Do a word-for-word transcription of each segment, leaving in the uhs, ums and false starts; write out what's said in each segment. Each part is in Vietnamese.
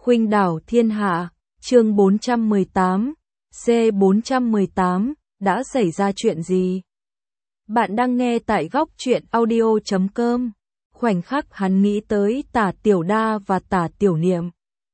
Khuynh đảo thiên hạ, chương bốn trăm mười tám, C bốn trăm mười tám, đã xảy ra chuyện gì? Bạn đang nghe tại góc truyện audio chấm com. Khoảnh khắc hắn nghĩ tới Tả Tiểu Đa và Tả Tiểu Niệm,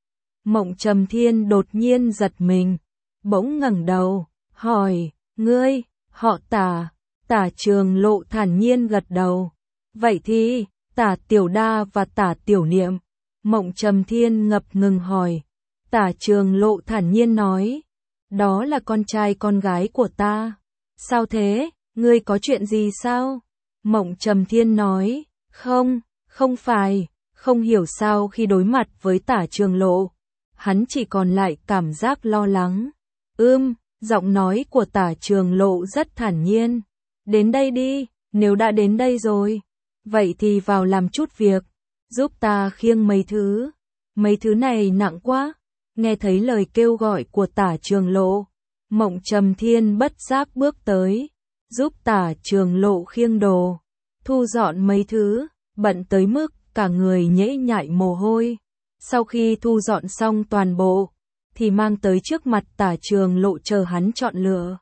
Mộng Trầm Thiên đột nhiên giật mình, bỗng ngẩng đầu, hỏi, ngươi, họ Tả? Tả Trường Lộ thản nhiên gật đầu. Vậy thì, Tả Tiểu Đa và Tả Tiểu Niệm, Mộng Trầm Thiên ngập ngừng hỏi. Tả Trường Lộ thản nhiên nói, đó là con trai con gái của ta. Sao thế, ngươi có chuyện gì sao? Mộng Trầm Thiên nói, không, không phải, không hiểu sao khi đối mặt với Tả Trường Lộ, hắn chỉ còn lại cảm giác lo lắng. Ưm, giọng nói của Tả Trường Lộ rất thản nhiên. Đến đây đi, nếu đã đến đây rồi, vậy thì vào làm chút việc, giúp ta khiêng mấy thứ. Mấy thứ này nặng quá. Nghe thấy lời kêu gọi của Tả Trường Lộ, Mộng Trầm Thiên bất giác bước tới, giúp Tả Trường Lộ khiêng đồ, thu dọn mấy thứ, bận tới mức cả người nhễ nhại mồ hôi. Sau khi thu dọn xong toàn bộ, thì mang tới trước mặt Tả Trường Lộ chờ hắn chọn lựa.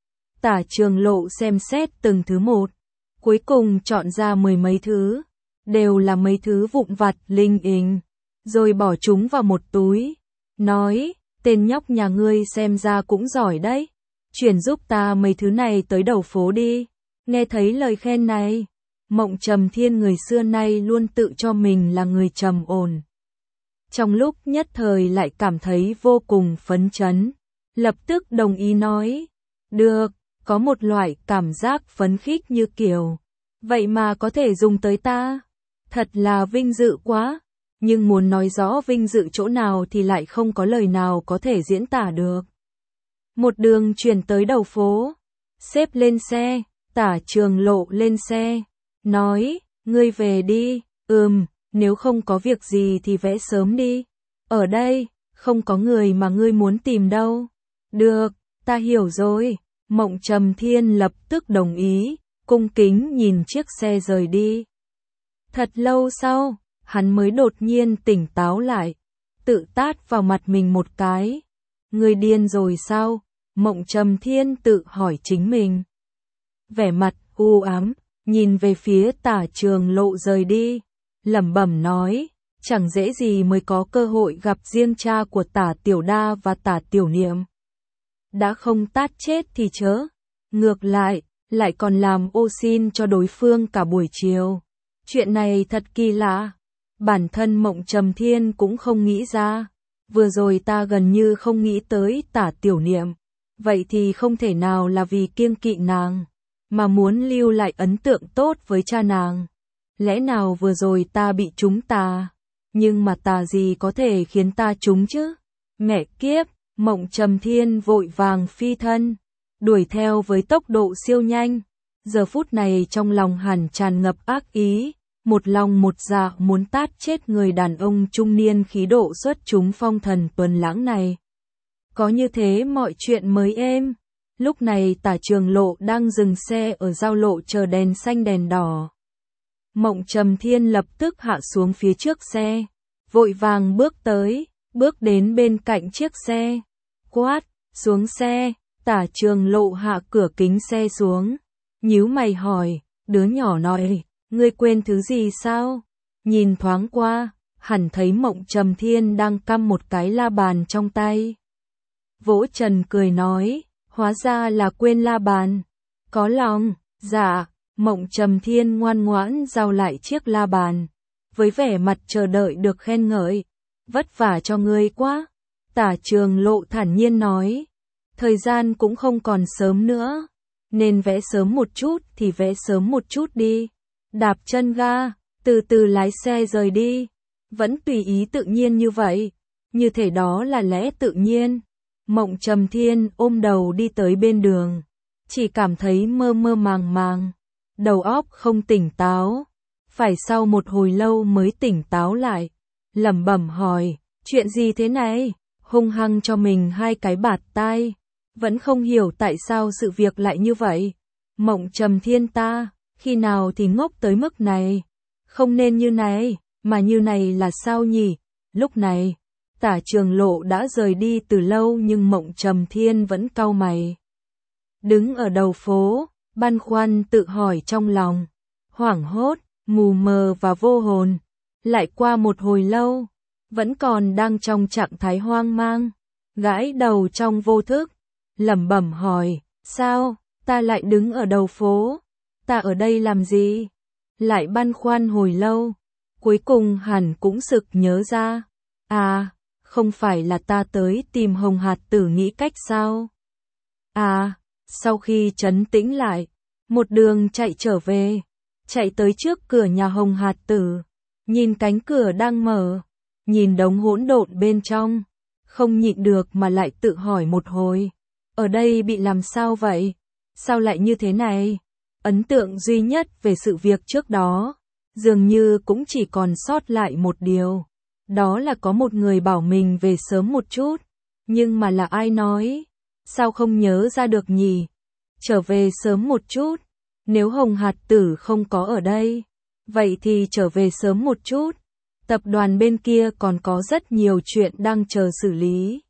Tả Trường Lộ xem xét từng thứ một, cuối cùng chọn ra mười mấy thứ, đều là mấy thứ vụn vặt linh ình, rồi bỏ chúng vào một túi. Nói, tên nhóc nhà ngươi xem ra cũng giỏi đấy, chuyển giúp ta mấy thứ này tới đầu phố đi. Nghe thấy lời khen này, Mộng Trầm Thiên người xưa nay luôn tự cho mình là người trầm ổn, trong lúc nhất thời lại cảm thấy vô cùng phấn chấn, lập tức đồng ý nói, được, có một loại cảm giác phấn khích như kiểu, vậy mà có thể dùng tới ta, thật là vinh dự quá. Nhưng muốn nói rõ vinh dự chỗ nào thì lại không có lời nào có thể diễn tả được. Một đường chuyển tới đầu phố, xếp lên xe, Tả Trường Lộ lên xe, nói, ngươi về đi, ừm, nếu không có việc gì thì vẽ sớm đi, ở đây, không có người mà ngươi muốn tìm đâu. Được, ta hiểu rồi, Mộng Trầm Thiên lập tức đồng ý, cung kính nhìn chiếc xe rời đi. Thật lâu sau, hắn mới đột nhiên tỉnh táo lại, tự tát vào mặt mình một cái. Ngươi điên rồi sao? Mộng Trầm Thiên tự hỏi chính mình. Vẻ mặt u ám, nhìn về phía Tả Trường Lộ rời đi, lẩm bẩm nói, chẳng dễ gì mới có cơ hội gặp riêng cha của Tả Tiểu Đa và Tả Tiểu Niệm. Đã không tát chết thì chớ, ngược lại, lại còn làm ô xin cho đối phương cả buổi chiều. Chuyện này thật kỳ lạ. Bản thân Mộng Trầm Thiên cũng không nghĩ ra, vừa rồi ta gần như không nghĩ tới Tả Tiểu Niệm, vậy thì không thể nào là vì kiêng kỵ nàng, mà muốn lưu lại ấn tượng tốt với cha nàng. Lẽ nào vừa rồi ta bị trúng tà, nhưng mà tà gì có thể khiến ta trúng chứ? Mẹ kiếp, Mộng Trầm Thiên vội vàng phi thân, đuổi theo với tốc độ siêu nhanh, giờ phút này trong lòng hẳn tràn ngập ác ý. Một lòng một dạ muốn tát chết người đàn ông trung niên khí độ xuất chúng phong thần tuấn lãng này. Có như thế mọi chuyện mới êm. Lúc này Tả Trường Lộ đang dừng xe ở giao lộ chờ đèn xanh đèn đỏ. Mộng Trầm Thiên lập tức hạ xuống phía trước xe, vội vàng bước tới, bước đến bên cạnh chiếc xe. Quát, xuống xe. Tả Trường Lộ hạ cửa kính xe xuống, nhíu mày hỏi, đứa nhỏ nói, ngươi quên thứ gì sao? Nhìn thoáng qua, hẳn thấy Mộng Trầm Thiên đang căm một cái la bàn trong tay. Vỗ Trần cười nói, hóa ra là quên la bàn. Có lòng, dạ, Mộng Trầm Thiên ngoan ngoãn giao lại chiếc la bàn, với vẻ mặt chờ đợi được khen ngợi. Vất vả cho ngươi quá. Tả Trường Lộ thản nhiên nói, thời gian cũng không còn sớm nữa, nên vẽ sớm một chút thì vẽ sớm một chút đi. Đạp chân ga, từ từ lái xe rời đi, vẫn tùy ý tự nhiên như vậy, như thể đó là lẽ tự nhiên. Mộng Trầm Thiên ôm đầu đi tới bên đường, chỉ cảm thấy mơ mơ màng màng, đầu óc không tỉnh táo, phải sau một hồi lâu mới tỉnh táo lại, lẩm bẩm hỏi, chuyện gì thế này, hung hăng cho mình hai cái bạt tai, vẫn không hiểu tại sao sự việc lại như vậy. Mộng Trầm Thiên ta, khi nào thì ngốc tới mức này, không nên như này, mà như này là sao nhỉ? Lúc này, Tả Trường Lộ đã rời đi từ lâu nhưng Mộng Trầm Thiên vẫn cau mày. Đứng ở đầu phố, băn khoăn tự hỏi trong lòng, hoảng hốt, mù mờ và vô hồn. Lại qua một hồi lâu, vẫn còn đang trong trạng thái hoang mang, gãi đầu trong vô thức, lẩm bẩm hỏi, sao, ta lại đứng ở đầu phố, ta ở đây làm gì? Lại băn khoăn hồi lâu, cuối cùng hẳn cũng sực nhớ ra, à, không phải là ta tới tìm Hồng Hạt Tử nghĩ cách sao? À, sau khi trấn tĩnh lại, một đường chạy trở về, chạy tới trước cửa nhà Hồng Hạt Tử, nhìn cánh cửa đang mở, nhìn đống hỗn độn bên trong, không nhịn được mà lại tự hỏi một hồi, ở đây bị làm sao vậy? Sao lại như thế này? Ấn tượng duy nhất về sự việc trước đó, dường như cũng chỉ còn sót lại một điều, đó là có một người bảo mình về sớm một chút, nhưng mà là ai nói? Sao không nhớ ra được nhỉ? Trở về sớm một chút, nếu Hồng Hạt Tử không có ở đây, vậy thì trở về sớm một chút, tập đoàn bên kia còn có rất nhiều chuyện đang chờ xử lý.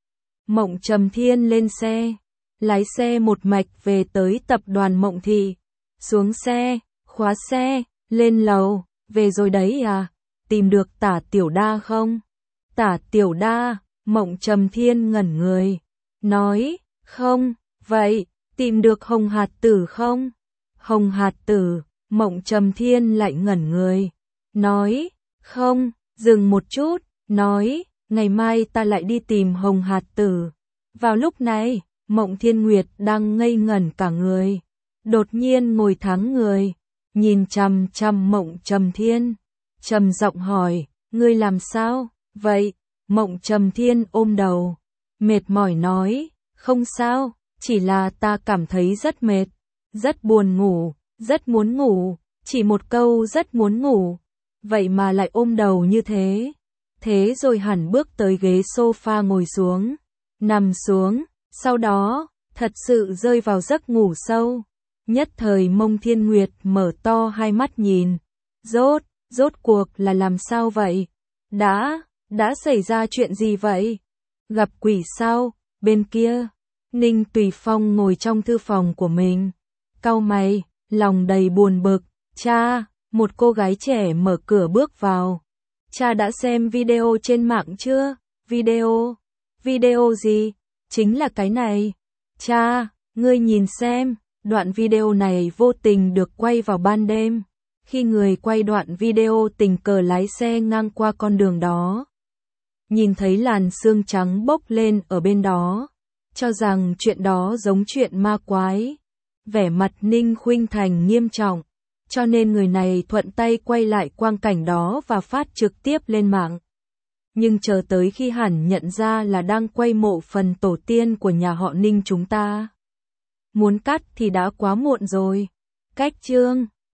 Mộng Trầm Thiên lên xe, lái xe một mạch về tới tập đoàn Mộng Thị, xuống xe, khóa xe, lên lầu, về rồi đấy à, tìm được Tả Tiểu Đa không? Tả Tiểu Đa, Mộng Trầm Thiên ngẩn người, nói, không, vậy, tìm được Hồng Hạt Tử không? Hồng Hạt Tử, Mộng Trầm Thiên lại ngẩn người, nói, không, dừng một chút, nói, ngày mai ta lại đi tìm Hồng Hạt Tử. Vào lúc này, Mộng Thiên Nguyệt đang ngây ngẩn cả người, đột nhiên ngồi thắng người, nhìn chằm chằm Mộng Trầm Thiên, trầm giọng hỏi, ngươi làm sao, vậy? Mộng Trầm Thiên ôm đầu, mệt mỏi nói, không sao, chỉ là ta cảm thấy rất mệt, rất buồn ngủ, rất muốn ngủ, chỉ một câu rất muốn ngủ, vậy mà lại ôm đầu như thế. Thế rồi hẳn bước tới ghế sofa ngồi xuống, nằm xuống, sau đó, thật sự rơi vào giấc ngủ sâu. Nhất thời Mộng Thiên Nguyệt mở to hai mắt nhìn, rốt, rốt cuộc là làm sao vậy? Đã, đã xảy ra chuyện gì vậy? Gặp quỷ sao? Bên kia, Ninh Tùy Phong ngồi trong thư phòng của mình, cau mày, lòng đầy buồn bực, cha, một cô gái trẻ mở cửa bước vào. Cha đã xem video trên mạng chưa? Video? Video gì? Chính là cái này. Cha, ngươi nhìn xem, đoạn video này vô tình được quay vào ban đêm, khi người quay đoạn video tình cờ lái xe ngang qua con đường đó. Nhìn thấy làn sương trắng bốc lên ở bên đó, cho rằng chuyện đó giống chuyện ma quái. Vẻ mặt Ninh Khuynh Thành nghiêm trọng, cho nên người này thuận tay quay lại quang cảnh đó và phát trực tiếp lên mạng. Nhưng chờ tới khi hẳn nhận ra là đang quay mộ phần tổ tiên của nhà họ Ninh chúng ta, muốn cắt thì đã quá muộn rồi. Cách chương